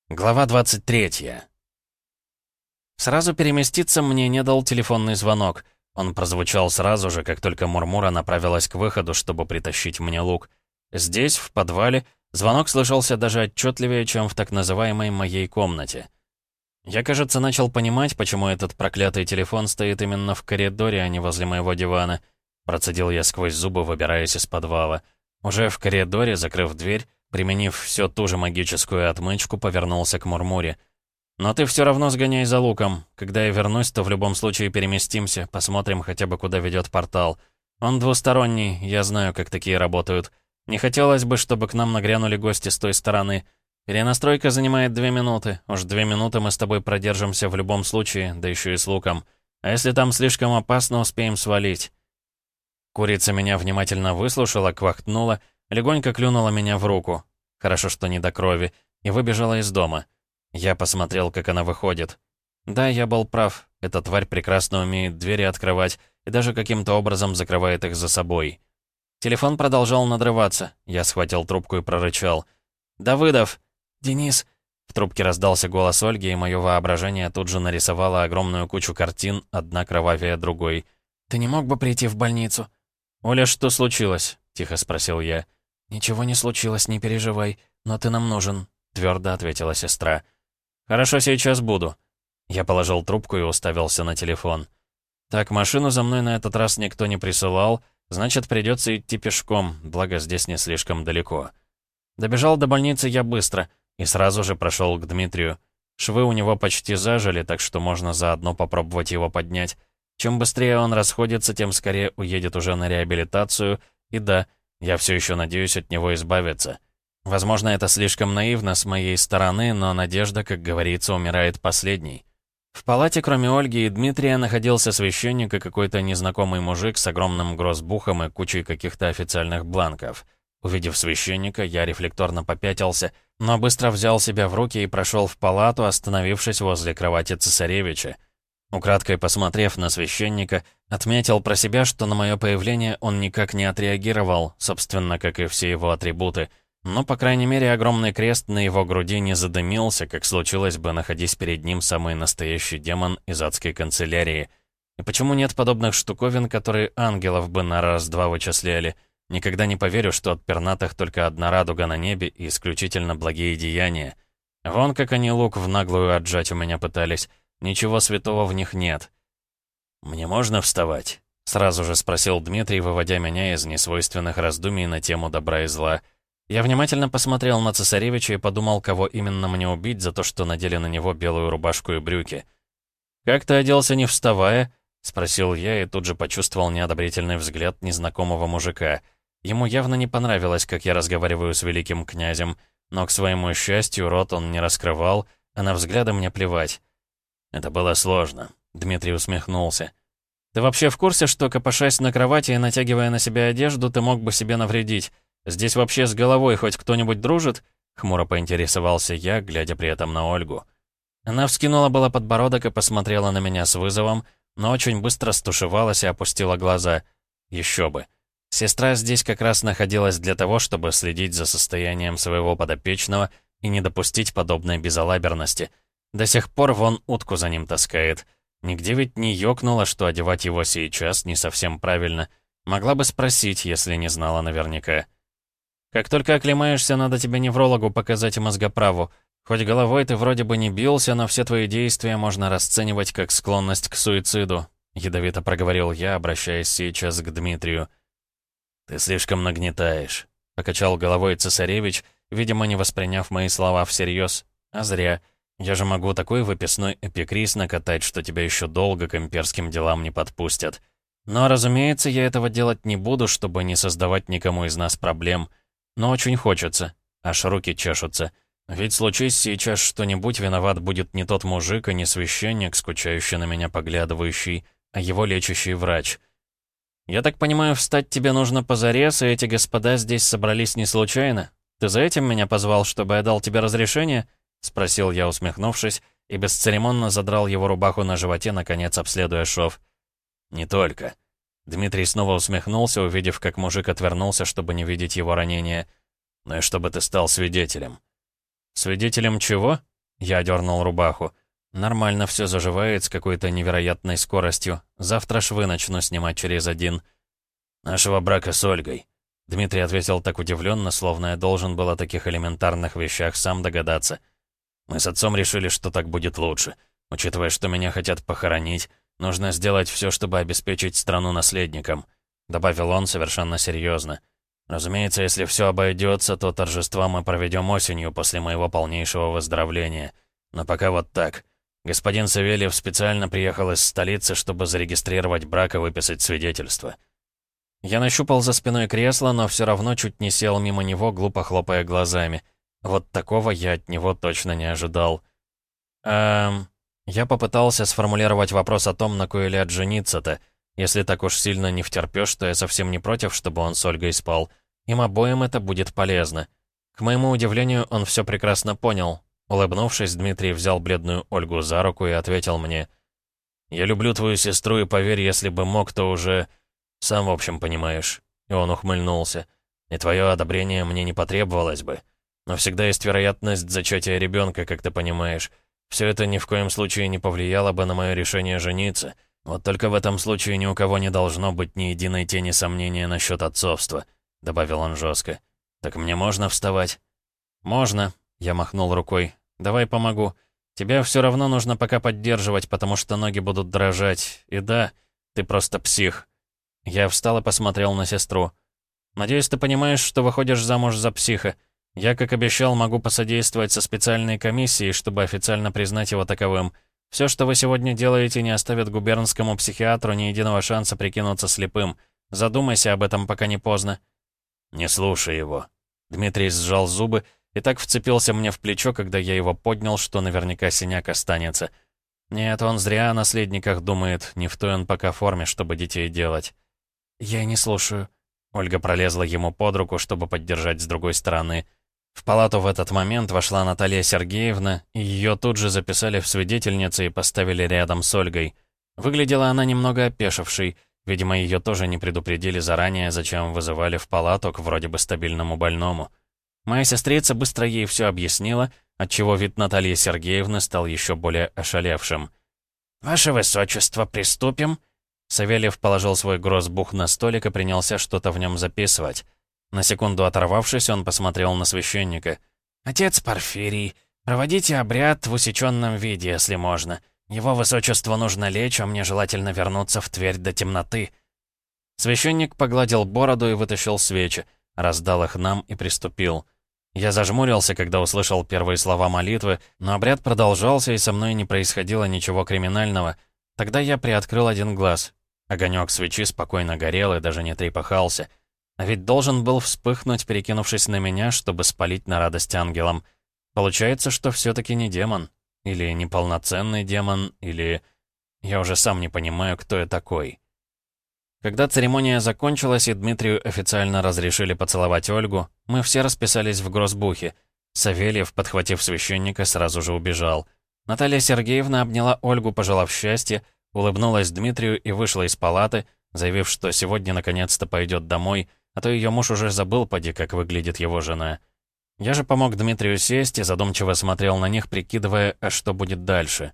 Глава 23. Сразу переместиться мне не дал телефонный звонок. Он прозвучал сразу же, как только Мурмура направилась к выходу, чтобы притащить мне лук. Здесь, в подвале, звонок слышался даже отчетливее, чем в так называемой моей комнате. Я, кажется, начал понимать, почему этот проклятый телефон стоит именно в коридоре, а не возле моего дивана. Процедил я сквозь зубы, выбираясь из подвала. Уже в коридоре, закрыв дверь, применив всю ту же магическую отмычку, повернулся к Мурмуре. «Но ты все равно сгоняй за луком. Когда я вернусь, то в любом случае переместимся, посмотрим хотя бы, куда ведет портал. Он двусторонний, я знаю, как такие работают. Не хотелось бы, чтобы к нам нагрянули гости с той стороны. Перенастройка занимает 2 минуты. Уж 2 минуты мы с тобой продержимся в любом случае, да еще и с луком. А если там слишком опасно, успеем свалить». Курица меня внимательно выслушала, квахтнула, легонько клюнула меня в руку. Хорошо, что не до крови. И выбежала из дома. Я посмотрел, как она выходит. Да, я был прав. Эта тварь прекрасно умеет двери открывать и даже каким-то образом закрывает их за собой. Телефон продолжал надрываться. Я схватил трубку и прорычал. «Давыдов!» «Денис!» В трубке раздался голос Ольги, и мое воображение тут же нарисовало огромную кучу картин, одна кровавее другой. «Ты не мог бы прийти в больницу?» «Оля, что случилось?» — тихо спросил я. «Ничего не случилось, не переживай, но ты нам нужен», — твердо ответила сестра. «Хорошо, сейчас буду». Я положил трубку и уставился на телефон. «Так, машину за мной на этот раз никто не присылал, значит, придется идти пешком, благо здесь не слишком далеко». Добежал до больницы я быстро и сразу же прошел к Дмитрию. Швы у него почти зажили, так что можно заодно попробовать его поднять. Чем быстрее он расходится, тем скорее уедет уже на реабилитацию. И да, я все еще надеюсь от него избавиться. Возможно, это слишком наивно с моей стороны, но надежда, как говорится, умирает последней. В палате, кроме Ольги и Дмитрия, находился священник и какой-то незнакомый мужик с огромным грозбухом и кучей каких-то официальных бланков. Увидев священника, я рефлекторно попятился, но быстро взял себя в руки и прошел в палату, остановившись возле кровати цесаревича. Украдкой посмотрев на священника, отметил про себя, что на мое появление он никак не отреагировал, собственно, как и все его атрибуты. Но, по крайней мере, огромный крест на его груди не задымился, как случилось бы, находясь перед ним самый настоящий демон из адской канцелярии. И почему нет подобных штуковин, которые ангелов бы на раз-два вычисляли? Никогда не поверю, что от пернатых только одна радуга на небе и исключительно благие деяния. Вон как они лук в наглую отжать у меня пытались. Ничего святого в них нет. «Мне можно вставать?» — сразу же спросил Дмитрий, выводя меня из несвойственных раздумий на тему добра и зла. Я внимательно посмотрел на цесаревича и подумал, кого именно мне убить за то, что надели на него белую рубашку и брюки. «Как ты оделся, не вставая?» — спросил я и тут же почувствовал неодобрительный взгляд незнакомого мужика. Ему явно не понравилось, как я разговариваю с великим князем, но, к своему счастью, рот он не раскрывал, а на взгляды мне плевать. «Это было сложно», — Дмитрий усмехнулся. «Ты вообще в курсе, что, копошась на кровати и натягивая на себя одежду, ты мог бы себе навредить? Здесь вообще с головой хоть кто-нибудь дружит?» — хмуро поинтересовался я, глядя при этом на Ольгу. Она вскинула было подбородок и посмотрела на меня с вызовом, но очень быстро стушевалась и опустила глаза. Еще бы. Сестра здесь как раз находилась для того, чтобы следить за состоянием своего подопечного и не допустить подобной безалаберности. До сих пор вон утку за ним таскает. Нигде ведь не ёкнуло, что одевать его сейчас не совсем правильно. Могла бы спросить, если не знала наверняка. «Как только оклемаешься, надо тебе неврологу показать мозгоправу. Хоть головой ты вроде бы не бился, но все твои действия можно расценивать как склонность к суициду», — ядовито проговорил я, обращаясь сейчас к Дмитрию. «Ты слишком нагнетаешь», — покачал головой цесаревич, видимо, не восприняв мои слова всерьез. А зря. Я же могу такой выписной эпикриз накатать, что тебя еще долго к имперским делам не подпустят. Но, разумеется, я этого делать не буду, чтобы не создавать никому из нас проблем. Но очень хочется. Аж руки чешутся. Ведь случись сейчас что-нибудь, виноват будет не тот мужик и не священник, скучающий на меня поглядывающий, а его лечащий врач. «Я так понимаю, встать тебе нужно позарез, и эти господа здесь собрались не случайно? Ты за этим меня позвал, чтобы я дал тебе разрешение?» — спросил я, усмехнувшись, и бесцеремонно задрал его рубаху на животе, наконец обследуя шов. «Не только». Дмитрий снова усмехнулся, увидев, как мужик отвернулся, чтобы не видеть его ранения. «Ну и чтобы ты стал свидетелем». «Свидетелем чего?» Я одернул рубаху. Нормально все заживает с какой-то невероятной скоростью. Завтра швы начну снимать через один. Нашего брака с Ольгой. Дмитрий ответил так удивленно, словно я должен был о таких элементарных вещах сам догадаться. Мы с отцом решили, что так будет лучше. Учитывая, что меня хотят похоронить, нужно сделать все, чтобы обеспечить страну наследником. Добавил он совершенно серьезно. Разумеется, если все обойдется, то торжества мы проведем осенью после моего полнейшего выздоровления. Но пока вот так. Господин Савельев специально приехал из столицы, чтобы зарегистрировать брак и выписать свидетельство. Я нащупал за спиной кресло, но все равно чуть не сел мимо него, глупо хлопая глазами. Вот такого я от него точно не ожидал. Я попытался сформулировать вопрос о том, на кой ляд жениться-то. Если так уж сильно не втерпёшь, то я совсем не против, чтобы он с Ольгой спал. Им обоим это будет полезно. К моему удивлению, он все прекрасно понял. Улыбнувшись, Дмитрий взял бледную Ольгу за руку и ответил мне: «Я люблю твою сестру, и поверь, если бы мог, то уже... Сам, в общем, понимаешь». И он ухмыльнулся. «И твое одобрение мне не потребовалось бы. Но всегда есть вероятность зачатия ребенка, как ты понимаешь. Все это ни в коем случае не повлияло бы на мое решение жениться. Вот только в этом случае ни у кого не должно быть ни единой тени сомнения насчет отцовства», — добавил он жестко. «Так мне можно вставать?» «Можно», — я махнул рукой. «Давай помогу. Тебя все равно нужно пока поддерживать, потому что ноги будут дрожать. И да, ты просто псих». Я встал и посмотрел на сестру. «Надеюсь, ты понимаешь, что выходишь замуж за психа. Я, как обещал, могу посодействовать со специальной комиссией, чтобы официально признать его таковым. Все, что вы сегодня делаете, не оставит губернскому психиатру ни единого шанса прикинуться слепым. Задумайся об этом, пока не поздно». «Не слушай его». Дмитрий сжал зубы и так вцепился мне в плечо, когда я его поднял, что наверняка синяк останется. Нет, он зря о наследниках думает, не в той он пока форме, чтобы детей делать. «Я не слушаю». Ольга пролезла ему под руку, чтобы поддержать с другой стороны. В палату в этот момент вошла Наталья Сергеевна, и ее тут же записали в свидетельницы и поставили рядом с Ольгой. Выглядела она немного опешившей. Видимо, ее тоже не предупредили заранее, зачем вызывали в палату к вроде бы стабильному больному. Моя сестрица быстро ей все объяснила, отчего вид Натальи Сергеевны стал еще более ошалевшим. «Ваше Высочество, приступим?» Савельев положил свой грозбух на столик и принялся что-то в нем записывать. На секунду оторвавшись, он посмотрел на священника. «Отец Порфирий, проводите обряд в усеченном виде, если можно. Его Высочеству нужно лечь, а мне желательно вернуться в Тверь до темноты». Священник погладил бороду и вытащил свечи, раздал их нам и приступил. Я зажмурился, когда услышал первые слова молитвы, но обряд продолжался, и со мной не происходило ничего криминального. Тогда я приоткрыл один глаз. Огонек свечи спокойно горел и даже не трепыхался. А ведь должен был вспыхнуть, перекинувшись на меня, чтобы спалить на радость ангелам. Получается, что все-таки не демон. Или неполноценный демон, или... Я уже сам не понимаю, кто я такой. Когда церемония закончилась и Дмитрию официально разрешили поцеловать Ольгу, мы все расписались в грозбухе. Савельев, подхватив священника, сразу же убежал. Наталья Сергеевна обняла Ольгу, пожелав счастья, улыбнулась Дмитрию и вышла из палаты, заявив, что сегодня наконец-то пойдет домой, а то ее муж уже забыл, поди, как выглядит его жена. Я же помог Дмитрию сесть и задумчиво смотрел на них, прикидывая, а что будет дальше.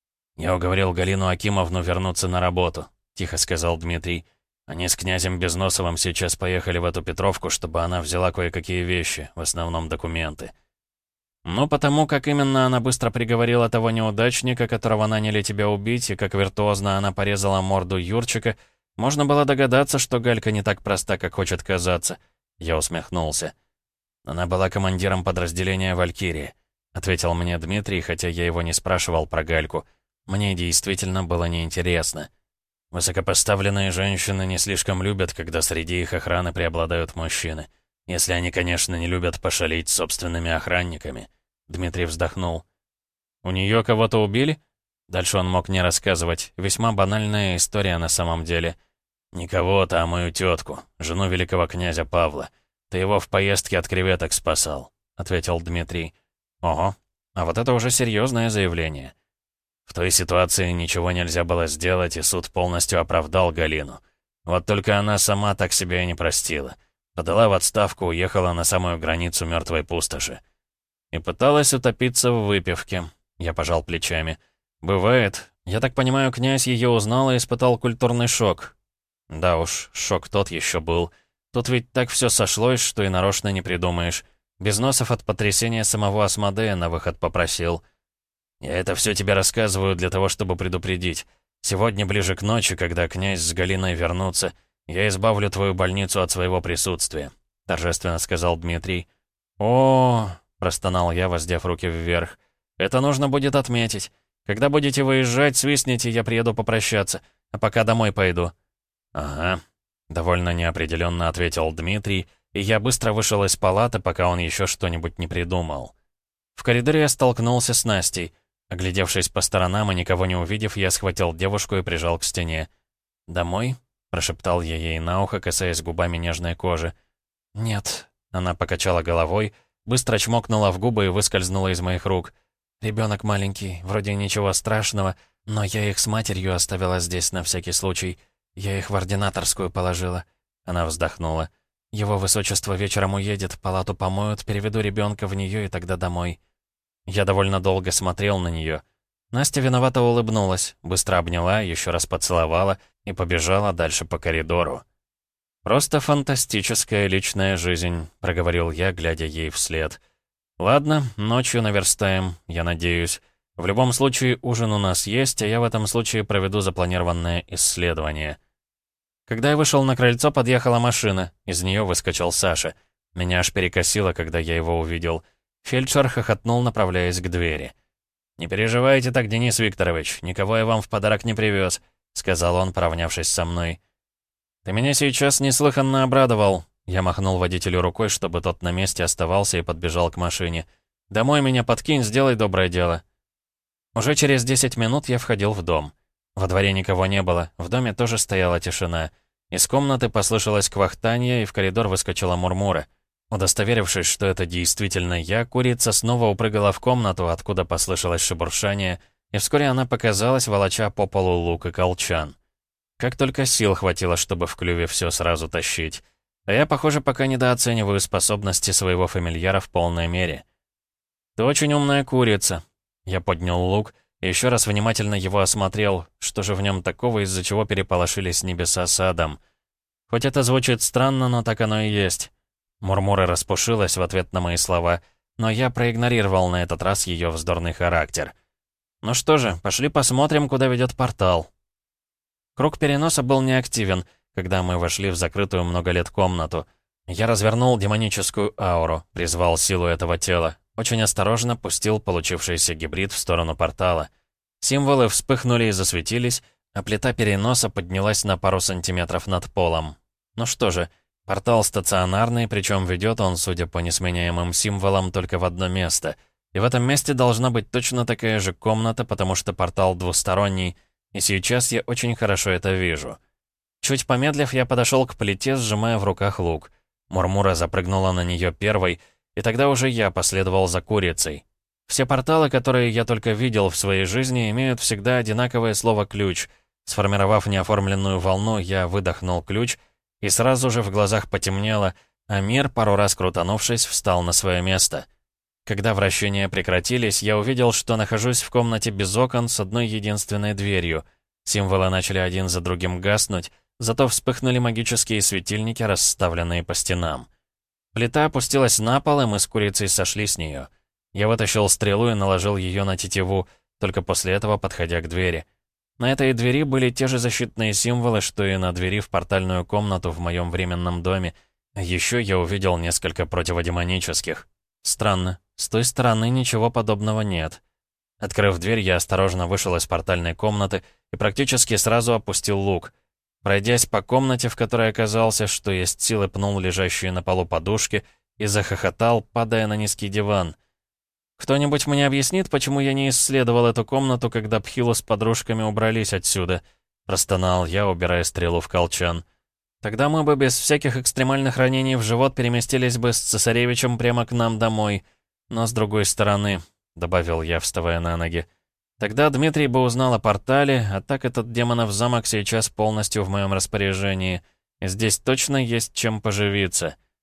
«Я уговорил Галину Акимовну вернуться на работу», — тихо сказал Дмитрий. «Они с князем Безносовым сейчас поехали в эту Петровку, чтобы она взяла кое-какие вещи, в основном документы». «Ну, потому как именно она быстро приговорила того неудачника, которого наняли тебя убить, и как виртуозно она порезала морду Юрчика, можно было догадаться, что Галька не так проста, как хочет казаться». Я усмехнулся. «Она была командиром подразделения «Валькирия», — ответил мне Дмитрий, хотя я его не спрашивал про Гальку. Мне действительно было неинтересно. Высокопоставленные женщины не слишком любят, когда среди их охраны преобладают мужчины. Если они, конечно, не любят пошалить с собственными охранниками. Дмитрий вздохнул. «У нее кого-то убили?» Дальше он мог не рассказывать. Весьма банальная история на самом деле. «Не кого-то, а мою тетку, жену великого князя Павла. Ты его в поездке от креветок спасал», — ответил Дмитрий. «Ого, а вот это уже серьезное заявление». В той ситуации ничего нельзя было сделать, и суд полностью оправдал Галину. Вот только она сама так себя и не простила. Подала в отставку, уехала на самую границу мертвой пустоши. И пыталась утопиться в выпивке. Я пожал плечами. Бывает. Я так понимаю, князь ее узнал и испытал культурный шок. Да уж, шок тот еще был. Тут ведь так все сошлось, что и нарочно не придумаешь. Безносов от потрясения самого Асмодея на выход попросил. «Я это все тебе рассказываю для того, чтобы предупредить. Сегодня ближе к ночи, когда князь с Галиной вернутся, я избавлю твою больницу от своего присутствия», — торжественно сказал Дмитрий. «О, — простонал я, воздев руки вверх, — это нужно будет отметить. Когда будете выезжать, свистните, я приеду попрощаться, а пока домой пойду». «Ага», — довольно неопределенно ответил Дмитрий, и я быстро вышел из палаты, пока он еще что-нибудь не придумал. В коридоре я столкнулся с Настей. Оглядевшись по сторонам и никого не увидев, я схватил девушку и прижал к стене. «Домой?» — прошептал я ей на ухо, касаясь губами нежной кожи. «Нет», — она покачала головой, быстро чмокнула в губы и выскользнула из моих рук. «Ребенок маленький, вроде ничего страшного, но я их с матерью оставила здесь на всякий случай. Я их в ординаторскую положила». Она вздохнула. «Его высочество вечером уедет, палату помоют, переведу ребенка в нее и тогда домой». Я довольно долго смотрел на нее. Настя виновато улыбнулась, быстро обняла, еще раз поцеловала и побежала дальше по коридору. «Просто фантастическая личная жизнь», — проговорил я, глядя ей вслед. «Ладно, ночью наверстаем, я надеюсь. В любом случае, ужин у нас есть, а я в этом случае проведу запланированное исследование». Когда я вышел на крыльцо, подъехала машина. Из нее выскочил Саша. Меня аж перекосило, когда я его увидел. Фельдшер хохотнул, направляясь к двери. «Не переживайте так, Денис Викторович, никого я вам в подарок не привез», — сказал он, поравнявшись со мной. «Ты меня сейчас неслыханно обрадовал». Я махнул водителю рукой, чтобы тот на месте оставался, и подбежал к машине. «Домой меня подкинь, сделай доброе дело». Уже через 10 минут я входил в дом. Во дворе никого не было, в доме тоже стояла тишина. Из комнаты послышалось квахтанье, и в коридор выскочила Мурмура. Удостоверившись, что это действительно я, курица снова упрыгала в комнату, откуда послышалось шебуршание, и вскоре она показалась, волоча по полу лук и колчан. Как только сил хватило, чтобы в клюве все сразу тащить. А я, похоже, пока недооцениваю способности своего фамильяра в полной мере. «Ты очень умная курица». Я поднял лук и еще раз внимательно его осмотрел, что же в нем такого, из-за чего переполошились небеса с адом. Хоть это звучит странно, но так оно и есть. Мурмура распушилась в ответ на мои слова, но я проигнорировал на этот раз ее вздорный характер. «Ну что же, пошли посмотрим, куда ведет портал». Круг переноса был неактивен, когда мы вошли в закрытую много лет комнату. Я развернул демоническую ауру, призвал силу этого тела, очень осторожно пустил получившийся гибрид в сторону портала. Символы вспыхнули и засветились, а плита переноса поднялась на пару сантиметров над полом. Ну что же, портал стационарный, причем ведет он, судя по несменяемым символам, только в одно место. И в этом месте должна быть точно такая же комната, потому что портал двусторонний, и сейчас я очень хорошо это вижу. Чуть помедлив, я подошел к плите, сжимая в руках лук. Мурмура запрыгнула на нее первой, и тогда уже я последовал за курицей. Все порталы, которые я только видел в своей жизни, имеют всегда одинаковое слово «ключ». Сформировав неоформленную волну, я выдохнул ключ, и сразу же в глазах потемнело, а мир, пару раз крутанувшись, встал на свое место. Когда вращения прекратились, я увидел, что нахожусь в комнате без окон с одной единственной дверью. Символы начали один за другим гаснуть, зато вспыхнули магические светильники, расставленные по стенам. Плита опустилась на пол, и мы с курицей сошли с нее. Я вытащил стрелу и наложил ее на тетиву, только после этого подходя к двери. На этой двери были те же защитные символы, что и на двери в портальную комнату в моем временном доме. Еще я увидел несколько противодемонических. Странно, с той стороны ничего подобного нет. Открыв дверь, я осторожно вышел из портальной комнаты и практически сразу опустил лук. Пройдясь по комнате, в которой оказался, что есть силы, пнул лежащие на полу подушки и захохотал, падая на низкий диван. «Кто-нибудь мне объяснит, почему я не исследовал эту комнату, когда Пхилу с подружками убрались отсюда?» — простонал я, убирая стрелу в колчан. «Тогда мы бы без всяких экстремальных ранений в живот переместились бы с цесаревичем прямо к нам домой. Но с другой стороны», — добавил я, вставая на ноги, «тогда Дмитрий бы узнал о портале, а так этот демонов замок сейчас полностью в моем распоряжении. И здесь точно есть чем поживиться».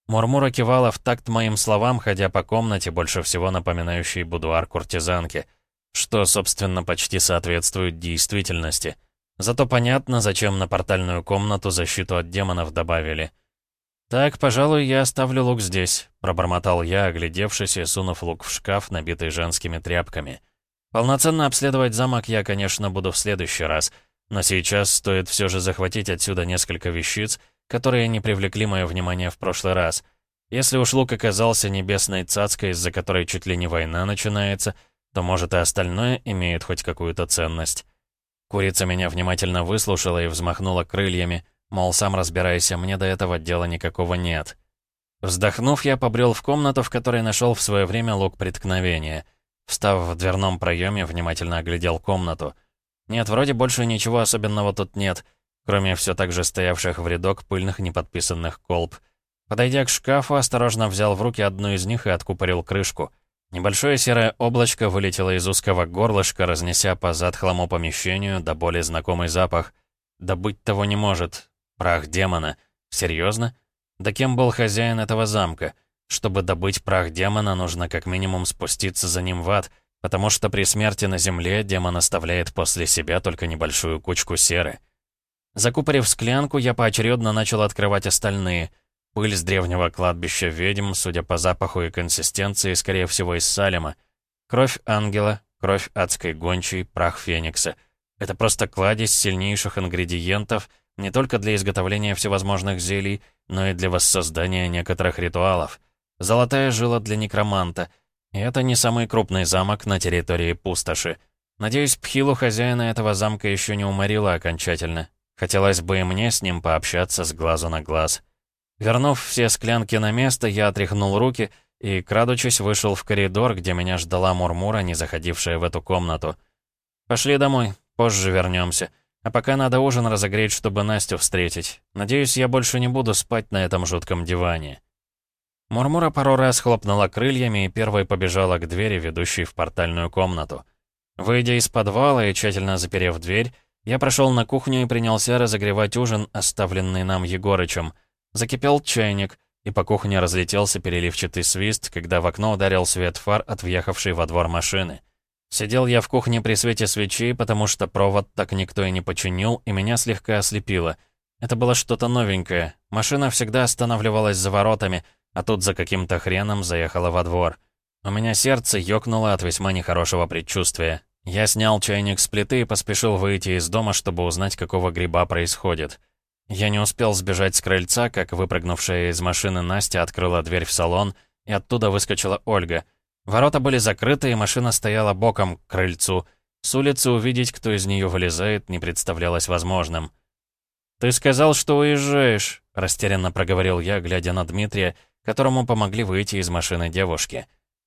Мурмура кивала в такт моим словам, ходя по комнате, больше всего напоминающей будуар куртизанки, что, собственно, почти соответствует действительности. Зато понятно, зачем на портальную комнату защиту от демонов добавили. «Так, пожалуй, я оставлю лук здесь», — пробормотал я, оглядевшись и сунув лук в шкаф, набитый женскими тряпками. «Полноценно обследовать замок я, конечно, буду в следующий раз, но сейчас стоит все же захватить отсюда несколько вещиц, которые не привлекли мое внимание в прошлый раз. Если уж лук оказался небесной цацкой, из-за которой чуть ли не война начинается, то, может, и остальное имеет хоть какую-то ценность». Курица меня внимательно выслушала и взмахнула крыльями, мол, сам разбирайся, мне до этого дела никакого нет. Вздохнув, я побрел в комнату, в которой нашел в свое время лук преткновения. Встав в дверном проеме, внимательно оглядел комнату. Нет, вроде больше ничего особенного тут нет, кроме все так же стоявших в рядок пыльных неподписанных колб. Подойдя к шкафу, осторожно взял в руки одну из них и откупорил крышку. Небольшое серое облачко вылетело из узкого горлышка, разнеся по затхлому помещению до боли знакомый запах. Да быть того не может. Прах демона. Серьезно? Да кем был хозяин этого замка? Чтобы добыть прах демона, нужно как минимум спуститься за ним в ад, потому что при смерти на земле демон оставляет после себя только небольшую кучку серы. Закупорив склянку, я поочередно начал открывать остальные. Пыль с древнего кладбища ведьм, судя по запаху и консистенции, скорее всего, из Салема. Кровь ангела, кровь адской гончей, прах феникса. Это просто кладезь сильнейших ингредиентов не только для изготовления всевозможных зелий, но и для воссоздания некоторых ритуалов. Золотая жила для некроманта. И это не самый крупный замок на территории пустоши. Надеюсь, Пхилу хозяина этого замка еще не уморила окончательно. Хотелось бы и мне с ним пообщаться с глазу на глаз. Вернув все склянки на место, я отряхнул руки и, крадучись, вышел в коридор, где меня ждала Мурмура, не заходившая в эту комнату. «Пошли домой, позже вернемся. А пока надо ужин разогреть, чтобы Настю встретить. Надеюсь, я больше не буду спать на этом жутком диване». Мурмура пару раз хлопнула крыльями и первой побежала к двери, ведущей в портальную комнату. Выйдя из подвала и тщательно заперев дверь, я прошел на кухню и принялся разогревать ужин, оставленный нам Егорычем. Закипел чайник, и по кухне разлетелся переливчатый свист, когда в окно ударил свет фар от въехавшей во двор машины. Сидел я в кухне при свете свечей, потому что провод так никто и не починил, и меня слегка ослепило. Это было что-то новенькое. Машина всегда останавливалась за воротами, а тут за каким-то хреном заехала во двор. У меня сердце ёкнуло от весьма нехорошего предчувствия. Я снял чайник с плиты и поспешил выйти из дома, чтобы узнать, какого гриба происходит. Я не успел сбежать с крыльца, как выпрыгнувшая из машины Настя открыла дверь в салон, и оттуда выскочила Ольга. Ворота были закрыты, и машина стояла боком к крыльцу. С улицы увидеть, кто из нее вылезает, не представлялось возможным. «Ты сказал, что уезжаешь», — растерянно проговорил я, глядя на Дмитрия, которому помогли выйти из машины девушки.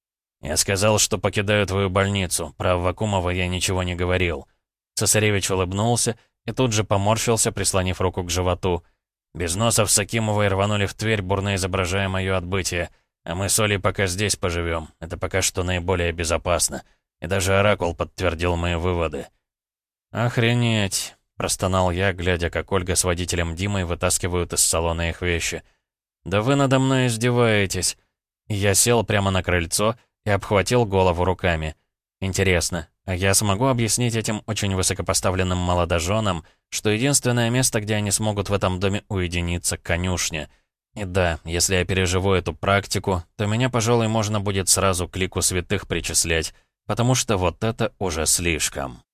«Я сказал, что покидаю твою больницу. Про Аввакумова я ничего не говорил». Цесаревич улыбнулся и тут же поморщился, прислонив руку к животу. «Безносов с Акимовой рванули в Тверь, бурно изображая мое отбытие. А мы с Олей пока здесь поживем. Это пока что наиболее безопасно. И даже Оракул подтвердил мои выводы». «Охренеть!» — простонал я, глядя, как Ольга с водителем Димой вытаскивают из салона их вещи. «Да вы надо мной издеваетесь!» Я сел прямо на крыльцо и обхватил голову руками. «Интересно, а я смогу объяснить этим очень высокопоставленным молодоженам, что единственное место, где они смогут в этом доме уединиться — конюшня? И да, если я переживу эту практику, то меня, пожалуй, можно будет сразу к лику святых причислять, потому что вот это уже слишком».